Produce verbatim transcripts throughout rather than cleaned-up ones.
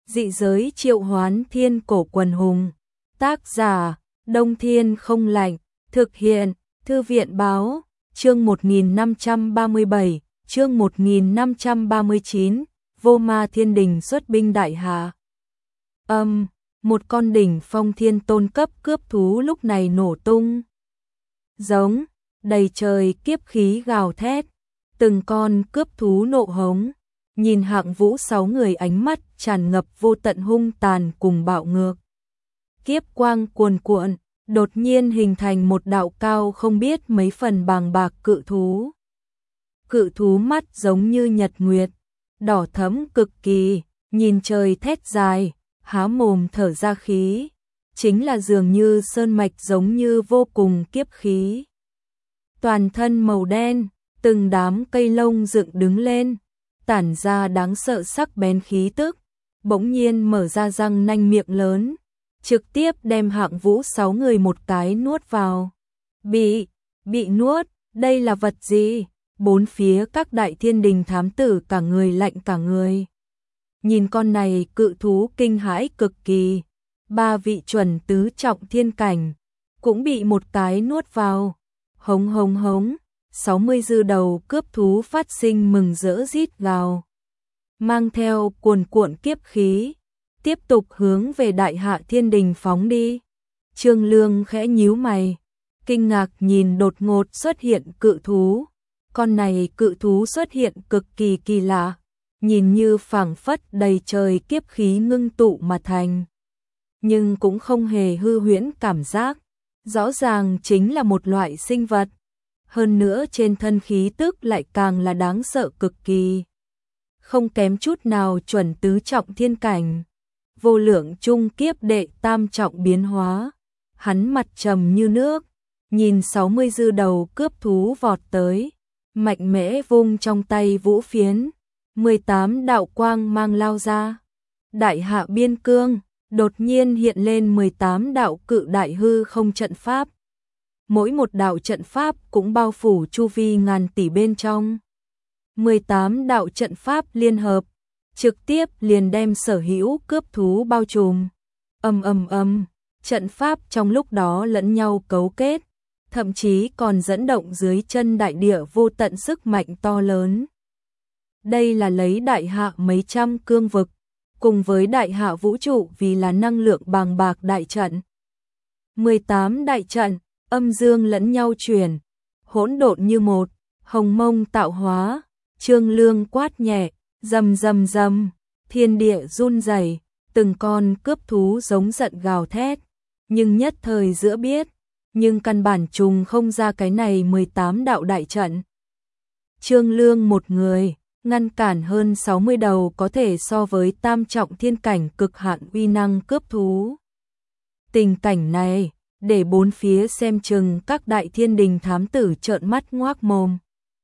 Dị giới triệu hoán thiên cổ quần hùng. Tác giả, Đông Thiên không lạnh. Thực hiện, Thư viện báo. Chương một nghìn năm trăm ba mươi bảy, chương một nghìn năm trăm ba mươi chín, Vô Ma Thiên Đình xuất binh đại hạ. Âm, một con đỉnh phong thiên tôn cấp cướp thú lúc này nổ tung. Giống, đầy trời kiếp khí gào thét, từng con cướp thú nộ hống, nhìn Hạng Vũ sáu người ánh mắt tràn ngập vô tận hung tàn cùng bạo ngược. Kiếp quang cuồn cuộn, đột nhiên hình thành một đạo cao không biết mấy phần bàng bạc cự thú. Cự thú mắt giống như nhật nguyệt, đỏ thẫm cực kỳ, nhìn trời thét dài, há mồm thở ra khí, chính là dường như sơn mạch giống như vô cùng kiếp khí. Toàn thân màu đen, từng đám cây lông dựng đứng lên, tản ra đáng sợ sắc bén khí tức, bỗng nhiên mở ra răng nanh miệng lớn, trực tiếp đem Hạng Vũ sáu người một cái nuốt vào. Bị, bị nuốt, đây là vật gì? Bốn phía các đại thiên đình thám tử cả người lạnh cả người. Nhìn con này cự thú kinh hãi cực kỳ, ba vị chuẩn tứ trọng thiên cảnh, cũng bị một cái nuốt vào. Hống hống hống, sáu mươi dư đầu cướp thú phát sinh mừng rỡ rít gào. Mang theo cuồn cuộn kiếp khí, tiếp tục hướng về đại hạ thiên đình phóng đi. Trương Lương khẽ nhíu mày, kinh ngạc nhìn đột ngột xuất hiện cự thú. Con này cự thú xuất hiện cực kỳ kỳ lạ, nhìn như phảng phất đầy trời kiếp khí ngưng tụ mà thành. Nhưng cũng không hề hư huyễn cảm giác, rõ ràng chính là một loại sinh vật. Hơn nữa trên thân khí tức lại càng là đáng sợ cực kỳ. Không kém chút nào chuẩn tứ trọng thiên cảnh. Vô lượng trung kiếp đệ tam trọng biến hóa. Hắn mặt trầm như nước, nhìn sáu mươi dư đầu cướp thú vọt tới, mạnh mẽ vung trong tay vũ phiến, mười tám đạo quang mang lao ra. Đại hạ biên cương, đột nhiên hiện lên mười tám đạo cự đại hư không trận pháp. Mỗi một đạo trận pháp cũng bao phủ chu vi ngàn tỷ bên trong. mười tám đạo trận pháp liên hợp, trực tiếp liền đem sở hữu cướp thú bao trùm. Ầm ầm ầm, trận pháp trong lúc đó lẫn nhau cấu kết, thậm chí còn dẫn động dưới chân đại địa vô tận sức mạnh to lớn. Đây là lấy đại hạ mấy trăm cương vực, cùng với đại hạ vũ trụ vì là năng lượng bàng bạc đại trận. mười tám đại trận, âm dương lẫn nhau chuyển, hỗn độn như một, hồng mông tạo hóa. Trương Lương quát nhẹ, rầm rầm rầm, thiên địa run rẩy, từng con cướp thú giống giận gào thét, nhưng nhất thời giữa biết, nhưng căn bản trùng không ra cái này mười tám đạo đại trận. Trương Lương một người, ngăn cản hơn sáu mươi đầu có thể so với tam trọng thiên cảnh cực hạn uy năng cướp thú. Tình cảnh này, để bốn phía xem chừng các đại thiên đình thám tử trợn mắt ngoác mồm.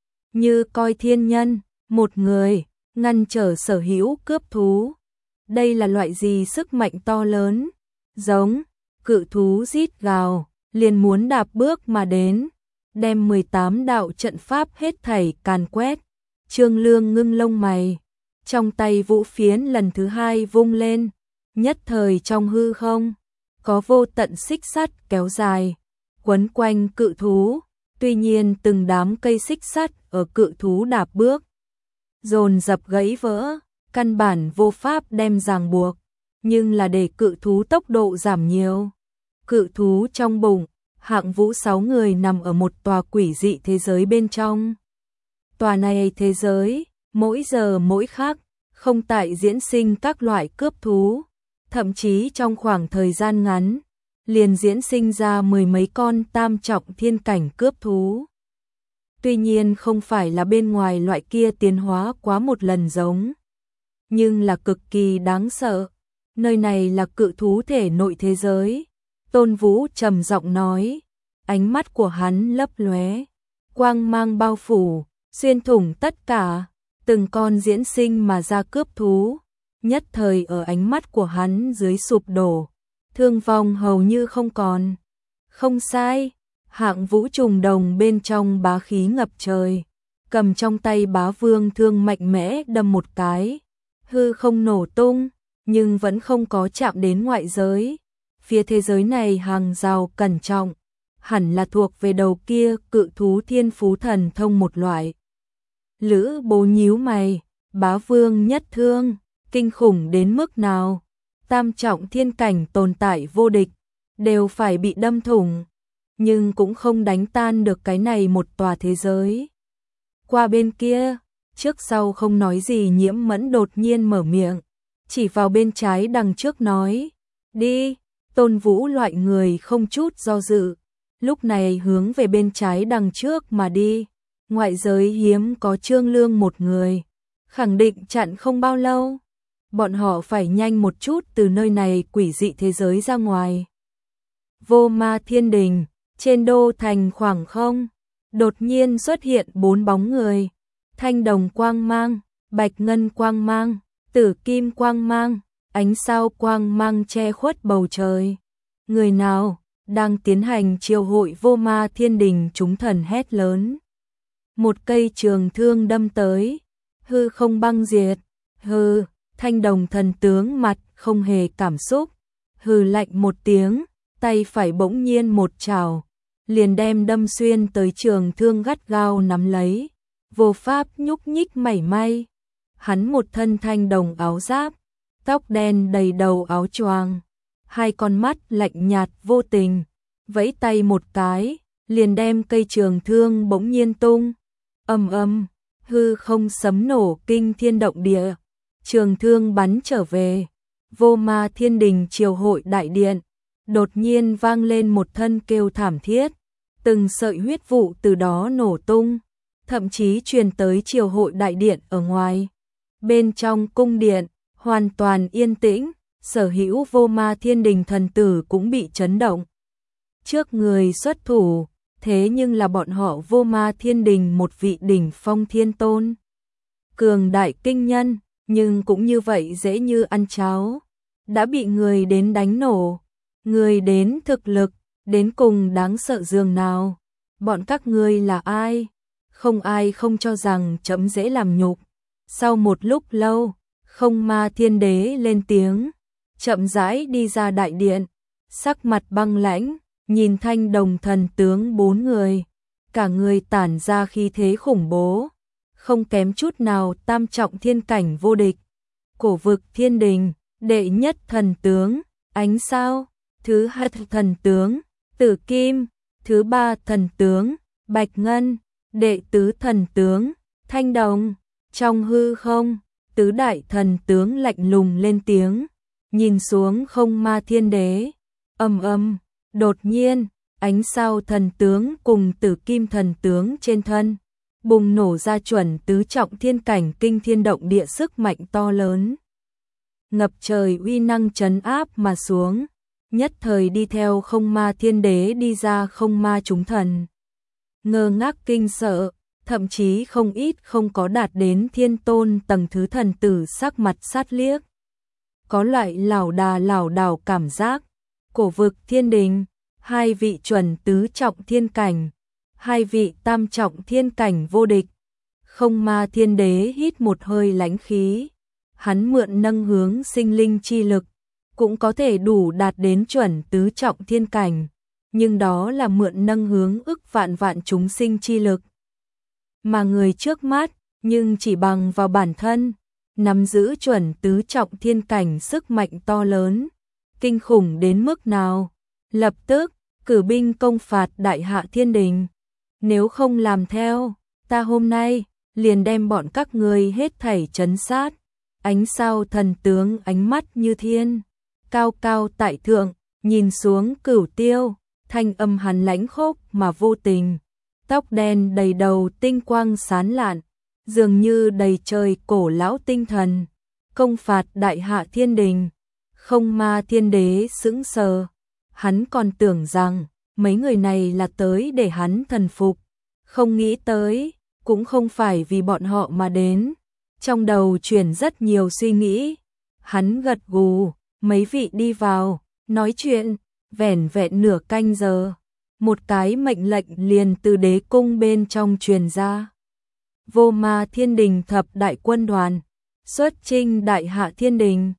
Như coi thiên nhân, một người, ngăn trở sở hữu cướp thú. Đây là loại gì sức mạnh to lớn? Giống, cự thú rít gào, liền muốn đạp bước mà đến, đem mười tám đạo trận pháp hết thảy càn quét. Trương Lương ngưng lông mày, trong tay vũ phiến lần thứ hai vung lên, nhất thời trong hư không, có vô tận xích sắt kéo dài, quấn quanh cự thú. Tuy nhiên từng đám cây xích sắt ở cự thú đạp bước, dồn dập gãy vỡ, căn bản vô pháp đem ràng buộc, nhưng là để cự thú tốc độ giảm nhiều. Cự thú trong bụng, Hạng Vũ sáu người nằm ở một tòa quỷ dị thế giới bên trong. Tòa này thế giới, mỗi giờ mỗi khắc, không tại diễn sinh các loại cướp thú, thậm chí trong khoảng thời gian ngắn, liền diễn sinh ra mười mấy con tam trọng thiên cảnh cướp thú. Tuy nhiên không phải là bên ngoài loại kia tiến hóa quá một lần giống, nhưng là cực kỳ đáng sợ. Nơi này là cự thú thể nội thế giới. Tôn Vũ trầm giọng nói, ánh mắt của hắn lấp lóe, quang mang bao phủ, xuyên thủng tất cả, từng con diễn sinh mà ra cướp thú, nhất thời ở ánh mắt của hắn dưới sụp đổ, thương vong hầu như không còn. Không sai, Hạng Vũ trùng đồng bên trong bá khí ngập trời, cầm trong tay bá vương thương mạnh mẽ đâm một cái, hư không nổ tung, nhưng vẫn không có chạm đến ngoại giới. Phía thế giới này hàng rào cẩn trọng, hẳn là thuộc về đầu kia cự thú thiên phú thần thông một loại. Lữ Bố nhíu mày, bá vương nhất thương, kinh khủng đến mức nào? Tam trọng thiên cảnh tồn tại vô địch, đều phải bị đâm thủng, nhưng cũng không đánh tan được cái này một tòa thế giới. Qua bên kia, trước sau không nói gì Nhiễm Mẫn đột nhiên mở miệng, chỉ vào bên trái đằng trước nói, đi. Tôn Vũ loại người không chút do dự, lúc này hướng về bên trái đằng trước mà đi. Ngoại giới hiếm có Trương Lương một người, khẳng định chặn không bao lâu. Bọn họ phải nhanh một chút từ nơi này quỷ dị thế giới ra ngoài. Vô Ma Thiên Đình, trên đô thành khoảng không, đột nhiên xuất hiện bốn bóng người. Thanh đồng quang mang, bạch ngân quang mang, tử kim quang mang, ánh sao quang mang che khuất bầu trời. Người nào đang tiến hành triều hội Vô Ma Thiên Đình? Chúng thần hét lớn. Một cây trường thương đâm tới, hư không băng diệt. Hừ, thanh đồng thần tướng mặt không hề cảm xúc, hừ lạnh một tiếng, tay phải bỗng nhiên một trảo, liền đem đâm xuyên tới trường thương gắt gao nắm lấy, vô pháp nhúc nhích mảy may. Hắn một thân thanh đồng áo giáp, tóc đen đầy đầu áo choàng, hai con mắt lạnh nhạt vô tình, vẫy tay một cái, liền đem cây trường thương bỗng nhiên tung. Ầm ầm, hư không sấm nổ kinh thiên động địa, trường thương bắn trở về. Vô Ma Thiên Đình triều hội đại điện, đột nhiên vang lên một thân kêu thảm thiết, từng sợi huyết vụ từ đó nổ tung, thậm chí truyền tới triều hội đại điện ở ngoài. Bên trong cung điện, hoàn toàn yên tĩnh, sở hữu Vô Ma Thiên Đình thần tử cũng bị chấn động. Trước người xuất thủ, thế nhưng là bọn họ Vô Ma Thiên Đình một vị đỉnh phong thiên tôn. Cường đại kinh nhân, nhưng cũng như vậy dễ như ăn cháo. Đã bị người đến đánh nổ, người đến thực lực, đến cùng đáng sợ dường nào. Bọn các ngươi là ai? Không ai không cho rằng chấm dễ làm nhục. Sau một lúc lâu, Không Ma Thiên Đế lên tiếng, chậm rãi đi ra đại điện, sắc mặt băng lãnh, nhìn thanh đồng thần tướng bốn người, cả người tản ra khí thế khủng bố, không kém chút nào tam trọng thiên cảnh vô địch. Cổ vực thiên đình, đệ nhất thần tướng, ánh sao, thứ hai thần tướng, tử kim, thứ ba thần tướng, bạch ngân, đệ tứ thần tướng, thanh đồng. Trong hư không, tứ đại thần tướng lạnh lùng lên tiếng, nhìn xuống Không Ma Thiên Đế. Ầm ầm, đột nhiên, ánh sao thần tướng cùng tử kim thần tướng trên thân bùng nổ ra chuẩn tứ trọng thiên cảnh kinh thiên động địa sức mạnh to lớn. Ngập trời uy năng trấn áp mà xuống, nhất thời đi theo Không Ma Thiên Đế đi ra không ma chúng thần. Ngơ ngác kinh sợ, thậm chí không ít không có đạt đến thiên tôn tầng thứ thần tử sắc mặt sát liếc. Có loại lảo đà lảo đảo cảm giác. Cổ vực thiên đình, hai vị chuẩn tứ trọng thiên cảnh, hai vị tam trọng thiên cảnh vô địch. Không Ma Thiên Đế hít một hơi lãnh khí, hắn mượn nâng hướng sinh linh chi lực, cũng có thể đủ đạt đến chuẩn tứ trọng thiên cảnh, nhưng đó là mượn nâng hướng ức vạn vạn chúng sinh chi lực. Mà người trước mắt, nhưng chỉ bằng vào bản thân, nắm giữ chuẩn tứ trọng thiên cảnh sức mạnh to lớn, kinh khủng đến mức nào. Lập tức, cử binh công phạt đại hạ thiên đình. Nếu không làm theo, ta hôm nay liền đem bọn các ngươi hết thảy trấn sát. Ánh sao thần tướng ánh mắt như thiên, cao cao tại thượng, nhìn xuống Cửu Tiêu, thanh âm hắn lãnh khốc mà vô tình. Tóc đen đầy đầu tinh quang sán lạn, dường như đầy trời cổ lão tinh thần, công phạt đại hạ thiên đình. Không Ma Thiên Đế sững sờ, hắn còn tưởng rằng mấy người này là tới để hắn thần phục, không nghĩ tới, cũng không phải vì bọn họ mà đến. Trong đầu chuyển rất nhiều suy nghĩ, hắn gật gù, mấy vị đi vào, nói chuyện, vẻn vẹn nửa canh giờ. Một cái mệnh lệnh liền từ đế cung bên trong truyền ra. Vô Ma Thiên Đình thập đại quân đoàn, xuất chinh đại hạ thiên đình.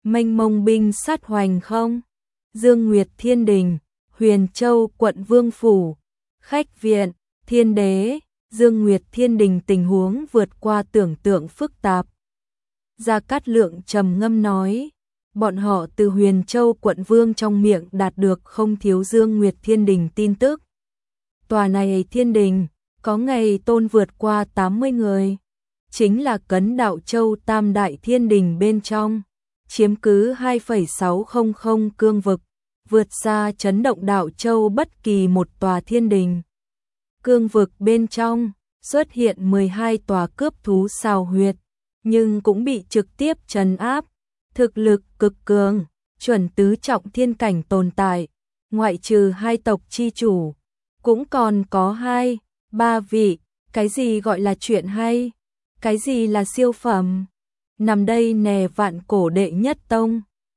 mênh mông binh sát hoành không. Dương Nguyệt Thiên Đình, Huyền Châu quận Vương Phủ, khách viện, Thiên Đế, Dương Nguyệt Thiên Đình tình huống vượt qua tưởng tượng phức tạp. Gia Cát Lượng trầm ngâm nói, bọn họ từ Huyền Châu quận Vương trong miệng đạt được không thiếu Dương Nguyệt Thiên Đình tin tức. Tòa này Thiên Đình, có ngày tôn vượt qua tám mươi người, chính là Cấn Đạo Châu Tam Đại Thiên Đình bên trong, chiếm cứ hai phẩy sáu không không cương vực, vượt xa chấn động Đạo Châu bất kỳ một tòa Thiên Đình. Cương vực bên trong, xuất hiện mười hai tòa cướp thú xào huyệt, nhưng cũng bị trực tiếp trấn áp, thực lực cực cường, chuẩn tứ trọng thiên cảnh tồn tại, ngoại trừ hai tộc chi chủ, cũng còn có hai, ba vị, cái gì gọi là chuyện hay, cái gì là siêu phẩm, nằm đây nè vạn cổ đệ nhất tông.